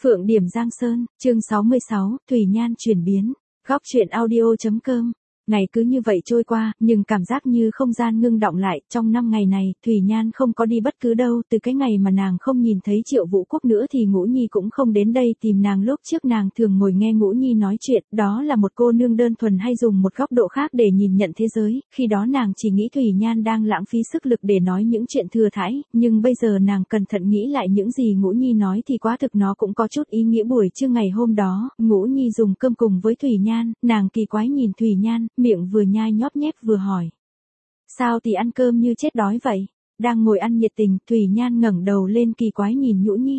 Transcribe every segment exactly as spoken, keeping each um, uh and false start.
Phượng Điểm Giang Sơn, chương sáu mươi sáu, Thủy Nhan chuyển biến. Góc truyện audio.com. Ngày cứ như vậy trôi qua, nhưng cảm giác như không gian ngưng đọng lại. Trong năm ngày này, Thủy Nhan không có đi bất cứ đâu. Từ cái ngày mà nàng không nhìn thấy Triệu Vũ Quốc nữa thì Ngũ Nhi cũng không đến đây tìm nàng. Lúc trước nàng thường ngồi nghe Ngũ Nhi nói chuyện. Đó là một cô nương đơn thuần hay dùng một góc độ khác để nhìn nhận thế giới. Khi đó nàng chỉ nghĩ Thủy Nhan đang lãng phí sức lực để nói những chuyện thừa thãi. Nhưng bây giờ nàng cẩn thận nghĩ lại những gì Ngũ Nhi nói thì quá thực nó cũng có chút ý nghĩa. Buổi trưa ngày hôm đó, Ngũ Nhi dùng cơm cùng với Thủy Nhan. Nàng kỳ quái nhìn Thủy Nhan, miệng vừa nhai nhóp nhép vừa hỏi. Sao thì ăn cơm như chết đói vậy? Đang ngồi ăn nhiệt tình, Thủy Nhan ngẩng đầu lên kỳ quái nhìn Ngũ Nhi.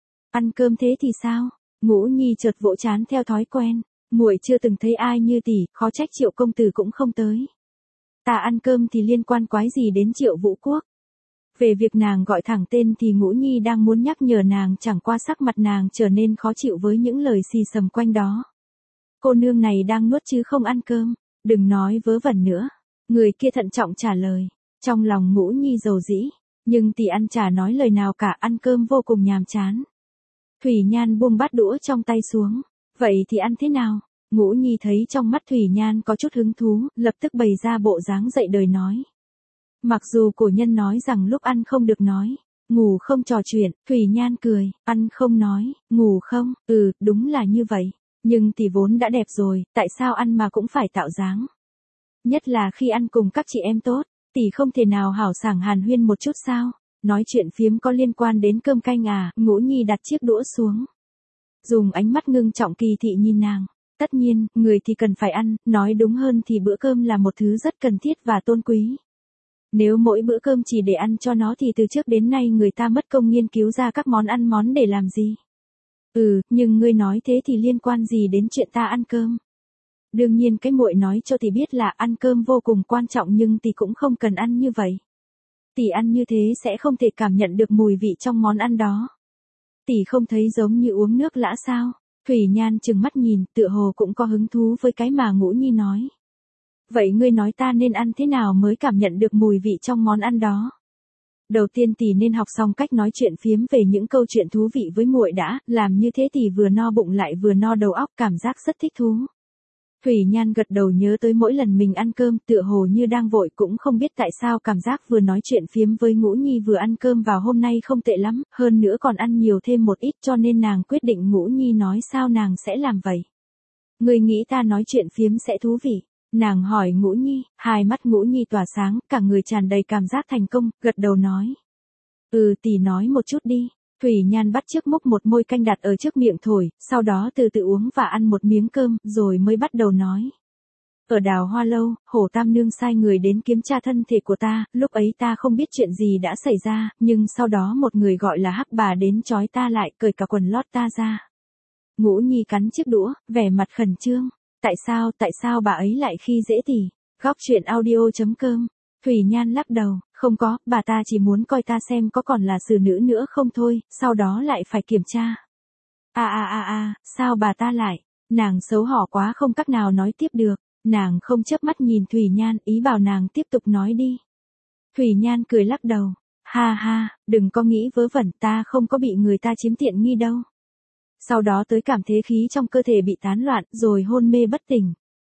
Ăn cơm thế thì sao? Ngũ Nhi chợt vỗ trán theo thói quen. Muội chưa từng thấy ai như tỷ, khó trách Triệu công tử cũng không tới. Ta ăn cơm thì liên quan quái gì đến Triệu Vũ Quốc? Về việc nàng gọi thẳng tên thì Ngũ Nhi đang muốn nhắc nhở nàng, chẳng qua sắc mặt nàng trở nên khó chịu với những lời xì xầm quanh đó. Cô nương này đang nuốt chứ không ăn cơm. Đừng nói vớ vẩn nữa. Người kia thận trọng trả lời. Trong lòng Ngũ Nhi dầu dĩ. Nhưng tỷ ăn chả nói lời nào cả, ăn cơm vô cùng nhàm chán. Thủy Nhan buông bát đũa trong tay xuống. Vậy thì ăn thế nào? Ngũ Nhi thấy trong mắt Thủy Nhan có chút hứng thú, lập tức bày ra bộ dáng dạy đời nói. Mặc dù cổ nhân nói rằng lúc ăn không được nói, ngủ không trò chuyện, Thủy Nhan cười, ăn không nói, ngủ không, ừ, đúng là như vậy. Nhưng tỷ vốn đã đẹp rồi, tại sao ăn mà cũng phải tạo dáng? Nhất là khi ăn cùng các chị em tốt, tỷ không thể nào hảo sảng hàn huyên một chút sao? Nói chuyện phiếm có liên quan đến cơm canh à? Ngũ Nhi đặt chiếc đũa xuống. Dùng ánh mắt ngưng trọng kỳ thị nhìn nàng. Tất nhiên, người thì cần phải ăn, nói đúng hơn thì bữa cơm là một thứ rất cần thiết và tôn quý. Nếu mỗi bữa cơm chỉ để ăn cho nó thì từ trước đến nay người ta mất công nghiên cứu ra các món ăn món để làm gì? Ừ, nhưng ngươi nói thế thì liên quan gì đến chuyện ta ăn cơm? Đương nhiên cái muội nói cho tỷ biết là ăn cơm vô cùng quan trọng nhưng tỷ cũng không cần ăn như vậy. Tỷ ăn như thế sẽ không thể cảm nhận được mùi vị trong món ăn đó. Tỷ không thấy giống như uống nước lã sao? Thủy Nhan trừng mắt nhìn, tựa hồ cũng có hứng thú với cái mà Ngũ Nhi nói. Vậy ngươi nói ta nên ăn thế nào mới cảm nhận được mùi vị trong món ăn đó? Đầu tiên tỷ nên học xong cách nói chuyện phiếm về những câu chuyện thú vị với muội đã, làm như thế tỷ vừa no bụng lại vừa no đầu óc, cảm giác rất thích thú. Thủy Nhan gật đầu, nhớ tới mỗi lần mình ăn cơm tựa hồ như đang vội, cũng không biết tại sao cảm giác vừa nói chuyện phiếm với Ngũ Nhi vừa ăn cơm vào hôm nay không tệ lắm, hơn nữa còn ăn nhiều thêm một ít, cho nên nàng quyết định Ngũ Nhi nói sao nàng sẽ làm vậy. Ngươi nghĩ ta nói chuyện phiếm sẽ thú vị? Nàng hỏi Ngũ Nhi, hai mắt Ngũ Nhi tỏa sáng, cả người tràn đầy cảm giác thành công, gật đầu nói. Ừ, tỷ nói một chút đi. Thủy Nhan bắt chiếc múc một môi canh đặt ở trước miệng thổi, sau đó từ từ uống và ăn một miếng cơm, rồi mới bắt đầu nói. Ở Đào Hoa Lâu, Hổ Tam Nương sai người đến kiểm tra thân thể của ta, lúc ấy ta không biết chuyện gì đã xảy ra, nhưng sau đó một người gọi là Hắc Bà đến trói ta lại, cởi cả quần lót ta ra. Ngũ Nhi cắn chiếc đũa, vẻ mặt khẩn trương. Tại sao, tại sao bà ấy lại khi dễ tỷ? Góc truyện audio.com. Thủy Nhan lắc đầu, không có, bà ta chỉ muốn coi ta xem có còn là xử nữ nữa không thôi, sau đó lại phải kiểm tra. À à à à, sao bà ta lại? Nàng xấu hổ quá không cách nào nói tiếp được, nàng không chớp mắt nhìn Thủy Nhan, ý bảo nàng tiếp tục nói đi. Thủy Nhan cười lắc đầu, ha ha, đừng có nghĩ vớ vẩn, ta không có bị người ta chiếm tiện nghi đâu. Sau đó tới cảm thế khí trong cơ thể bị tán loạn, rồi hôn mê bất tỉnh.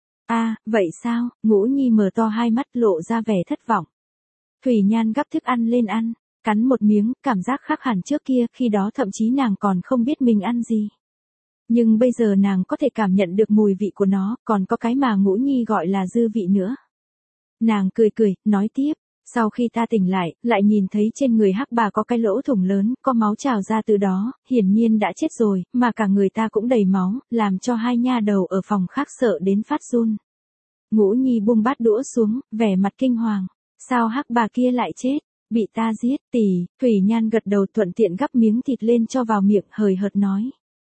À, vậy sao? Ngũ Nhi mở to hai mắt lộ ra vẻ thất vọng. Thủy Nhan gắp thức ăn lên ăn, cắn một miếng, cảm giác khác hẳn trước kia, khi đó thậm chí nàng còn không biết mình ăn gì. Nhưng bây giờ nàng có thể cảm nhận được mùi vị của nó, còn có cái mà Ngũ Nhi gọi là dư vị nữa. Nàng cười cười, nói tiếp. Sau khi ta tỉnh lại, lại nhìn thấy trên người Hắc Bà có cái lỗ thủng lớn, có máu trào ra từ đó, hiển nhiên đã chết rồi, mà cả người ta cũng đầy máu, làm cho hai nha đầu ở phòng khác sợ đến phát run. Ngũ Nhi buông bát đũa xuống, vẻ mặt kinh hoàng. Sao Hắc Bà kia lại chết? Bị ta giết, tỷ. Thủy Nhan gật đầu thuận tiện gắp miếng thịt lên cho vào miệng, hời hợt nói.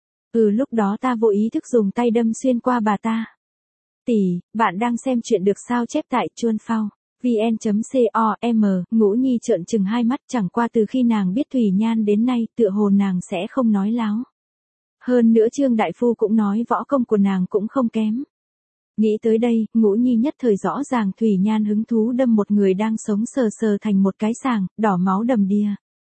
Ừ, lúc đó ta vô ý thức dùng tay đâm xuyên qua bà ta. Tỷ, bạn đang xem chuyện được sao chép tại Chuan Phao. vn.com. Ngũ Nhi trợn trừng hai mắt, chẳng qua từ khi nàng biết Thủy Nhan đến nay, tựa hồ nàng sẽ không nói láo. Hơn nữa Trương Đại Phu cũng nói võ công của nàng cũng không kém. Nghĩ tới đây, Ngũ Nhi nhất thời rõ ràng Thủy Nhan hứng thú đâm một người đang sống sờ sờ thành một cái sàng, đỏ máu đầm đìa.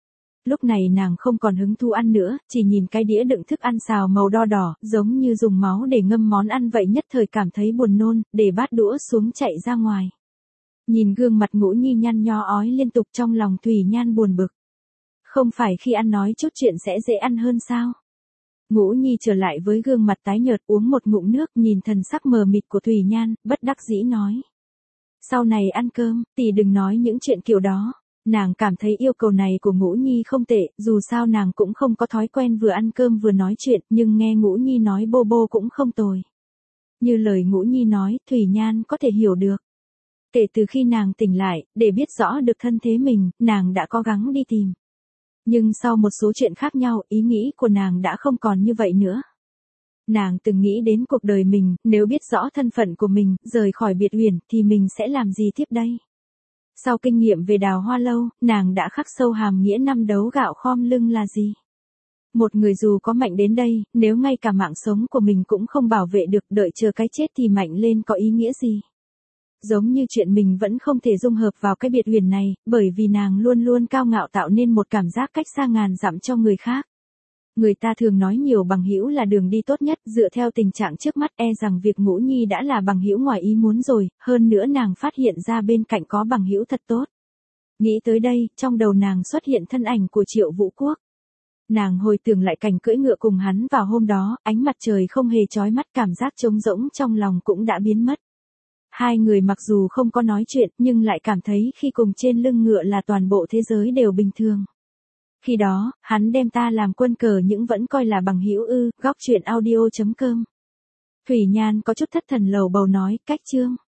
lúc này nàng không còn hứng thú ăn nữa, chỉ nhìn cái đĩa đựng thức ăn xào màu đo đỏ, giống như dùng máu để ngâm món ăn vậy, nhất thời cảm thấy buồn nôn, để bát đũa xuống chạy ra ngoài. Nhìn gương mặt Ngũ Nhi nhăn nho ói liên tục, trong lòng Thủy Nhan buồn bực. Không phải khi ăn nói chút chuyện sẽ dễ ăn hơn sao? Ngũ Nhi trở lại với gương mặt tái nhợt, uống một ngụm nước, nhìn thần sắc mờ mịt của Thủy Nhan, bất đắc dĩ nói. Sau này ăn cơm, tỷ đừng nói những chuyện kiểu đó. Nàng cảm thấy yêu cầu này của Ngũ Nhi không tệ, dù sao nàng cũng không có thói quen vừa ăn cơm vừa nói chuyện, nhưng nghe Ngũ Nhi nói bô bô cũng không tồi. Như lời Ngũ Nhi nói, Thủy Nhan có thể hiểu được. Kể từ khi nàng tỉnh lại, để biết rõ được thân thế mình, nàng đã cố gắng đi tìm. Nhưng sau một số chuyện khác nhau, ý nghĩ của nàng đã không còn như vậy nữa. Nàng từng nghĩ đến cuộc đời mình, nếu biết rõ thân phận của mình, rời khỏi Biệt Uyển, thì mình sẽ làm gì tiếp đây? Sau kinh nghiệm về Đào Hoa Lâu, nàng đã khắc sâu hàm nghĩa năm đấu gạo khom lưng là gì? Một người dù có mạnh đến đây, nếu ngay cả mạng sống của mình cũng không bảo vệ được, đợi chờ cái chết thì mạnh lên có ý nghĩa gì? Giống như chuyện mình vẫn không thể dung hợp vào cái Biệt Uyển này, bởi vì nàng luôn luôn cao ngạo tạo nên một cảm giác cách xa ngàn dặm cho người khác. Người ta thường nói nhiều bằng hữu là đường đi tốt nhất, dựa theo tình trạng trước mắt e rằng việc Ngũ Nhi đã là bằng hữu ngoài ý muốn rồi, hơn nữa nàng phát hiện ra bên cạnh có bằng hữu thật tốt. Nghĩ tới đây, trong đầu nàng xuất hiện thân ảnh của Triệu Vũ Quốc. Nàng hồi tưởng lại cảnh cưỡi ngựa cùng hắn vào hôm đó, ánh mặt trời không hề chói mắt, cảm giác trống rỗng trong lòng cũng đã biến mất. Hai người mặc dù không có nói chuyện, nhưng lại cảm thấy khi cùng trên lưng ngựa là toàn bộ thế giới đều bình thường. Khi đó, hắn đem ta làm quân cờ nhưng vẫn coi là bằng hữu ư, góc truyện audio chấm com. Thủy Nhan có chút thất thần lầu bầu nói, cách chương.